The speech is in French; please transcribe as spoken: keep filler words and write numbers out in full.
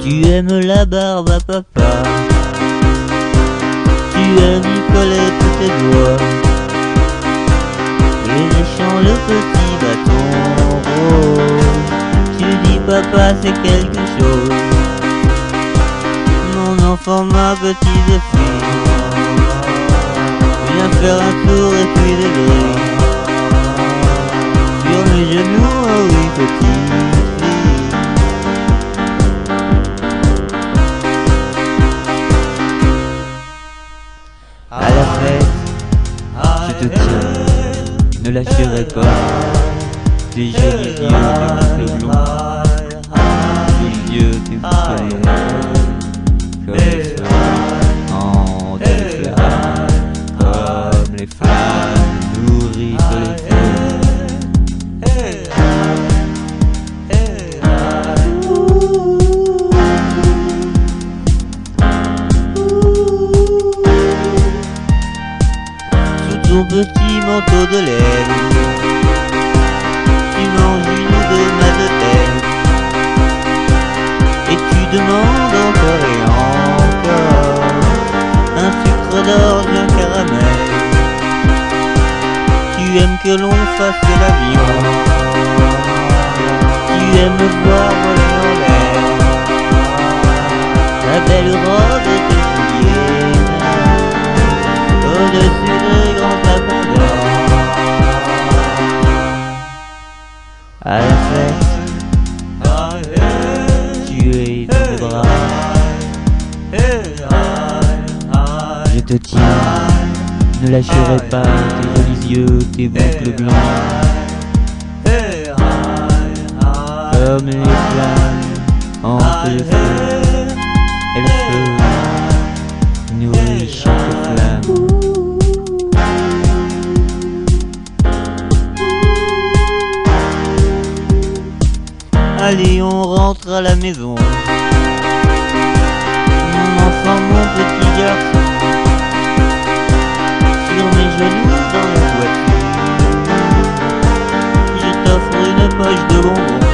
Tu aimes la barbe à papa, tu aimes y coller tous tes doigts et léchant le petit bâton rose. Tu dis papa c'est quelque chose, mon enfant, ma petite fille, viens faire un tour et puis des grilles sur mes genoux, oh oui petite fille. À la fête, je te tiens, ne lâcherai pas tes jolis yeux, tes boucles blondes, tes yeux, tes boucles longs, comme les flammes en des flammes, comme les flammes nourrissent les feux. Ton petit manteau de laine, tu manges une ou deux madeleines, et tu demandes encore et encore un sucre d'orge, un caramel. Tu aimes que l'on fasse de l'avion, tu aimes voir voler en l'air la belle robe de tes souliers au-dessus de grands tapins d'or. À la fête, tu es dans mes bras, je te tiens, ne lâcherai pas tes jolis yeux, tes boucles blanches, comme les flammes entre le feu et le feu nourrit chaque flamme. Allez, on rentre à la maison, mon enfant, mon petit garçon, sur mes genoux dans la voiture, je t'offre une poche de bonbons.